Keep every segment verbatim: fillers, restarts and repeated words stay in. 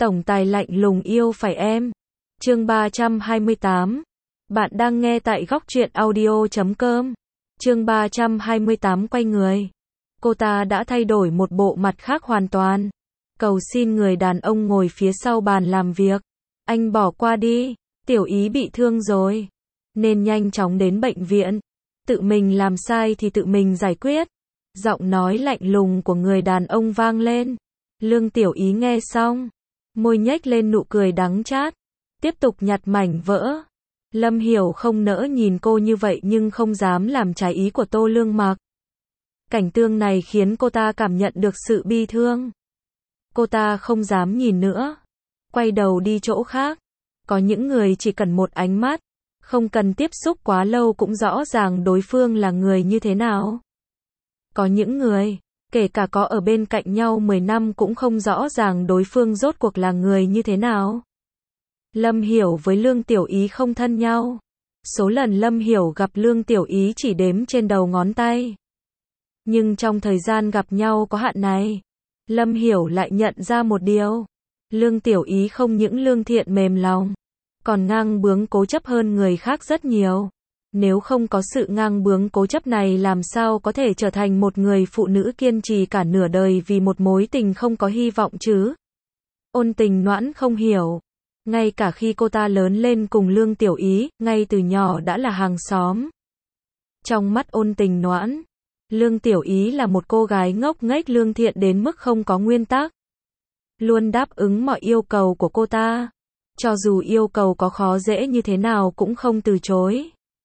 Tổng tài lạnh lùng yêu phải em. Chương ba trăm hai mươi tám. Bạn đang nghe tại góc truyện audio chấm com. Chương ba trăm hai mươi tám quay người. Cô ta đã thay đổi một bộ mặt khác hoàn toàn. Cầu xin người đàn ông ngồi phía sau bàn làm việc. Anh bỏ qua đi, Tiểu Ý bị thương rồi. Nên nhanh chóng đến bệnh viện. Tự mình làm sai thì tự mình giải quyết. Giọng nói lạnh lùng của người đàn ông vang lên. Lương Tiểu Ý nghe xong, môi nhếch lên nụ cười đắng chát, tiếp tục nhặt mảnh vỡ. Lâm Hiểu không nỡ nhìn cô như vậy nhưng không dám làm trái ý của Tô Lương Mặc. Cảnh tượng này khiến cô ta cảm nhận được sự bi thương. Cô ta không dám nhìn nữa, quay đầu đi chỗ khác. Có những người chỉ cần một ánh mắt, không cần tiếp xúc quá lâu cũng rõ ràng đối phương là người như thế nào. Có những người, kể cả có ở bên cạnh nhau mười năm cũng không rõ ràng đối phương rốt cuộc là người như thế nào. Lâm Hiểu với Lương Tiểu Ý không thân nhau. Số lần Lâm Hiểu gặp Lương Tiểu Ý chỉ đếm trên đầu ngón tay. Nhưng trong thời gian gặp nhau có hạn này, Lâm Hiểu lại nhận ra một điều. Lương Tiểu Ý không những lương thiện mềm lòng, còn ngang bướng cố chấp hơn người khác rất nhiều. Nếu không có sự ngang bướng cố chấp này làm sao có thể trở thành một người phụ nữ kiên trì cả nửa đời vì một mối tình không có hy vọng chứ? Ôn Tình Noãn không hiểu. Ngay cả khi cô ta lớn lên cùng Lương Tiểu Ý, ngay từ nhỏ đã là hàng xóm. Trong mắt Ôn Tình Noãn, Lương Tiểu Ý là một cô gái ngốc nghếch lương thiện đến mức không có nguyên tắc. Luôn đáp ứng mọi yêu cầu của cô ta. Cho dù yêu cầu có khó dễ như thế nào cũng không từ chối.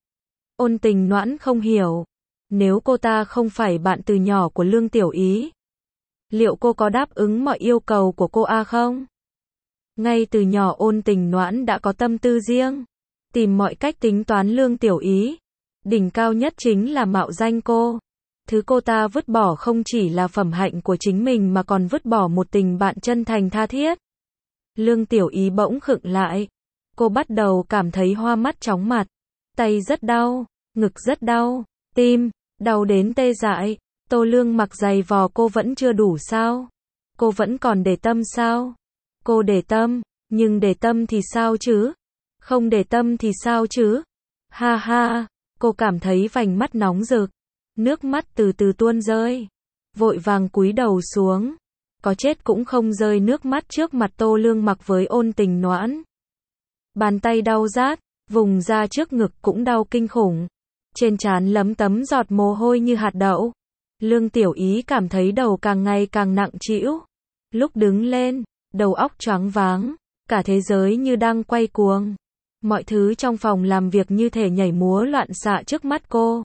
Ôn Tình Noãn không hiểu. Nếu cô ta không phải bạn từ nhỏ của Lương Tiểu Ý, liệu cô có đáp ứng mọi yêu cầu của cô A không? Ngay từ nhỏ Ôn Tình Noãn đã có tâm tư riêng, tìm mọi cách tính toán Lương Tiểu Ý. Đỉnh cao nhất chính là mạo danh cô. Thứ cô ta vứt bỏ không chỉ là phẩm hạnh của chính mình mà còn vứt bỏ một tình bạn chân thành tha thiết. Lương Tiểu Ý bỗng khựng lại. Cô bắt đầu cảm thấy hoa mắt chóng mặt. Tay rất đau, ngực rất đau, tim, đau đến tê dại. Tô Lương Mặc giày vò cô vẫn chưa đủ sao? Cô vẫn còn để tâm sao? Cô để tâm, nhưng để tâm thì sao chứ? Không để tâm thì sao chứ? Ha ha, cô cảm thấy vành mắt nóng rực. Nước mắt từ từ tuôn rơi. Vội vàng cúi đầu xuống. Có chết cũng không rơi nước mắt trước mặt Tô Lương Mặc với Ôn Tình Noãn. Bàn tay đau rát, vùng da trước ngực cũng đau kinh khủng. Trên trán lấm tấm giọt mồ hôi như hạt đậu. Lương Tiểu Ý cảm thấy đầu càng ngày càng nặng trĩu. Lúc đứng lên, đầu óc choáng váng, cả thế giới như đang quay cuồng. Mọi thứ trong phòng làm việc như thể nhảy múa loạn xạ trước mắt cô.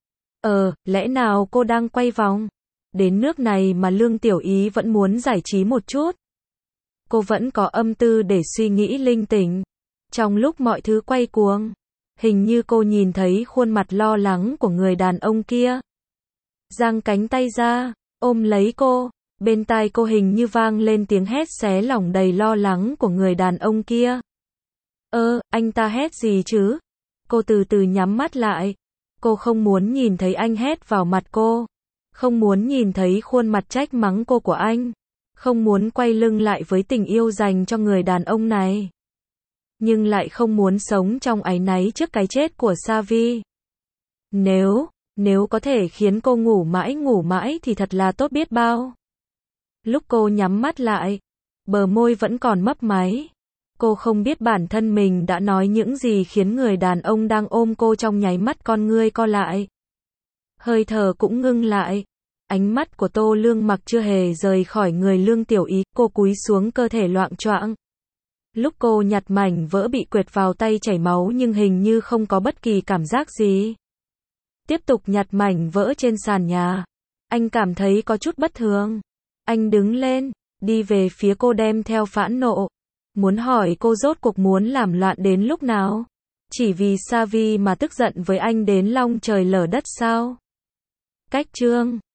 Ờ, lẽ nào cô đang quay vòng? Đến nước này mà Lương Tiểu Ý vẫn muốn giải trí một chút. Cô vẫn có âm tư để suy nghĩ linh tinh. Trong lúc mọi thứ quay cuồng, hình như cô nhìn thấy khuôn mặt lo lắng của người đàn ông kia. Giang cánh tay ra, ôm lấy cô. Bên tai cô hình như vang lên tiếng hét xé lòng đầy lo lắng của người đàn ông kia. Ơ, anh ta hét gì chứ? Cô từ từ nhắm mắt lại. Cô không muốn nhìn thấy anh hét vào mặt cô. Không muốn nhìn thấy khuôn mặt trách mắng cô của anh. Không muốn quay lưng lại với tình yêu dành cho người đàn ông này. Nhưng lại không muốn sống trong áy náy trước cái chết của Savi. Nếu, nếu có thể khiến cô ngủ mãi ngủ mãi thì thật là tốt biết bao. Lúc cô nhắm mắt lại, bờ môi vẫn còn mấp máy. Cô không biết bản thân mình đã nói những gì khiến người đàn ông đang ôm cô trong nháy mắt con ngươi co lại. Hơi thở cũng ngưng lại. Ánh mắt của Tô Lương Mặc chưa hề rời khỏi người Lương Tiểu Ý, cô cúi xuống cơ thể loạng choạng. Lúc cô nhặt mảnh vỡ bị quệt vào tay chảy máu nhưng hình như không có bất kỳ cảm giác gì. Tiếp tục nhặt mảnh vỡ trên sàn nhà. Anh cảm thấy có chút bất thường. Anh đứng lên, đi về phía cô đem theo phẫn nộ. Muốn hỏi cô rốt cuộc muốn làm loạn đến lúc nào? Chỉ vì Savi mà tức giận với anh đến long trời lở đất sao? Cách chương